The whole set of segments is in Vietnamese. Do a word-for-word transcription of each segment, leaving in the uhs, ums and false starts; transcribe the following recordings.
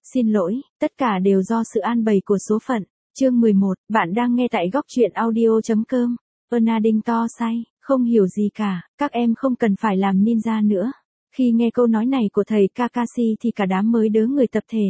Xin lỗi, tất cả đều do sự an bày của số phận. Chương mười một, bạn đang nghe tại góc truyện audio.com. Bernardine to say, không hiểu gì cả, các em không cần phải làm ninja nữa. Khi nghe câu nói này của thầy Kakashi thì cả đám mới đớ người tập thể.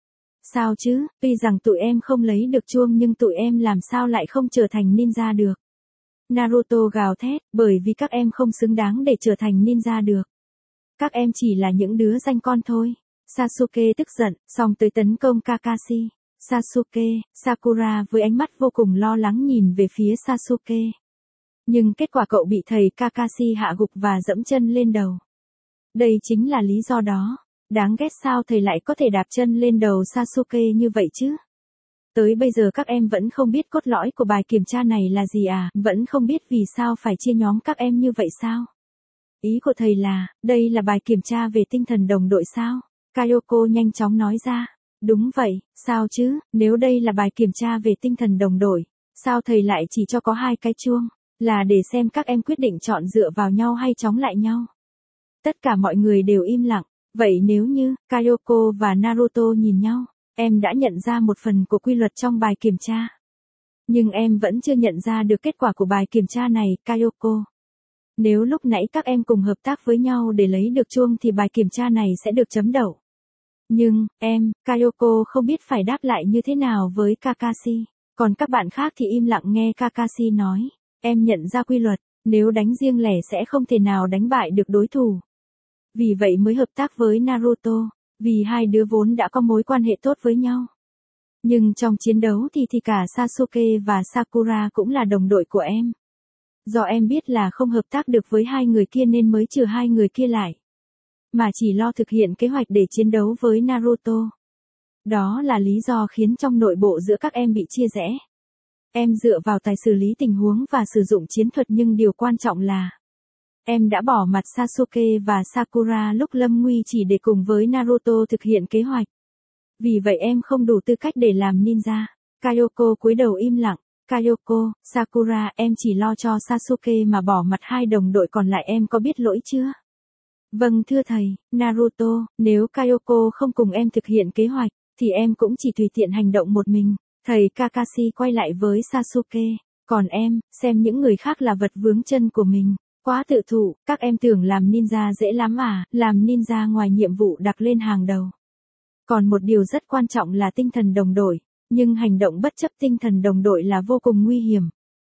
Sao chứ, tuy rằng tụi em không lấy được chuông nhưng tụi em làm sao lại không trở thành ninja được. Naruto gào thét, bởi vì các em không xứng đáng để trở thành ninja được. Các em chỉ là những đứa danh con thôi. Sasuke tức giận, xong tới tấn công Kakashi. Sasuke, Sakura với ánh mắt vô cùng lo lắng nhìn về phía Sasuke. Nhưng kết quả cậu bị thầy Kakashi hạ gục và dẫm chân lên đầu. Đây chính là lý do đó. Đáng ghét sao thầy lại có thể đạp chân lên đầu Sasuke như vậy chứ? Tới bây giờ các em vẫn không biết cốt lõi của bài kiểm tra này là gì à? Vẫn không biết vì sao phải chia nhóm các em như vậy sao? Ý của thầy là, đây là bài kiểm tra về tinh thần đồng đội sao? Kayoko nhanh chóng nói ra. Đúng vậy, sao chứ, nếu đây là bài kiểm tra về tinh thần đồng đội, sao thầy lại chỉ cho có hai cái chuông? Là để xem các em quyết định chọn dựa vào nhau hay chống lại nhau? Tất cả mọi người đều im lặng. Vậy nếu như, Kayoko và Naruto nhìn nhau, em đã nhận ra một phần của quy luật trong bài kiểm tra. Nhưng em vẫn chưa nhận ra được kết quả của bài kiểm tra này, Kayoko. Nếu lúc nãy các em cùng hợp tác với nhau để lấy được chuông thì bài kiểm tra này sẽ được chấm đậu. Nhưng, em, Kayoko không biết phải đáp lại như thế nào với Kakashi. Còn các bạn khác thì im lặng nghe Kakashi nói. Em nhận ra quy luật, nếu đánh riêng lẻ sẽ không thể nào đánh bại được đối thủ. Vì vậy mới hợp tác với Naruto, vì hai đứa vốn đã có mối quan hệ tốt với nhau. Nhưng trong chiến đấu thì thì cả Sasuke và Sakura cũng là đồng đội của em. Do em biết là không hợp tác được với hai người kia nên mới trừ hai người kia lại. Mà chỉ lo thực hiện kế hoạch để chiến đấu với Naruto. Đó là lý do khiến trong nội bộ giữa các em bị chia rẽ. Em dựa vào tài xử lý tình huống và sử dụng chiến thuật nhưng điều quan trọng là em đã bỏ mặt Sasuke và Sakura lúc lâm nguy chỉ để cùng với Naruto thực hiện kế hoạch. Vì vậy em không đủ tư cách để làm ninja. Kayoko cúi đầu im lặng. Kayoko, Sakura, em chỉ lo cho Sasuke mà bỏ mặt hai đồng đội còn lại em có biết lỗi chưa? Vâng thưa thầy, Naruto, nếu Kayoko không cùng em thực hiện kế hoạch, thì em cũng chỉ tùy tiện hành động một mình. Thầy Kakashi quay lại với Sasuke. Còn em, xem những người khác là vật vướng chân của mình. Quá tự thụ, các em tưởng làm ninja dễ lắm à, làm ninja ngoài nhiệm vụ đặt lên hàng đầu. Còn một điều rất quan trọng là tinh thần đồng đội, nhưng hành động bất chấp tinh thần đồng đội là vô cùng nguy hiểm.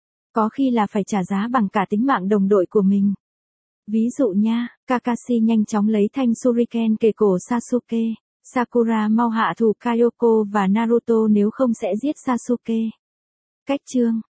Có khi là phải trả giá bằng cả tính mạng đồng đội của mình. Ví dụ nha, Kakashi nhanh chóng lấy thanh shuriken kề cổ Sasuke. Sakura mau hạ thủ Kayoko và Naruto nếu không sẽ giết Sasuke. Cách chương,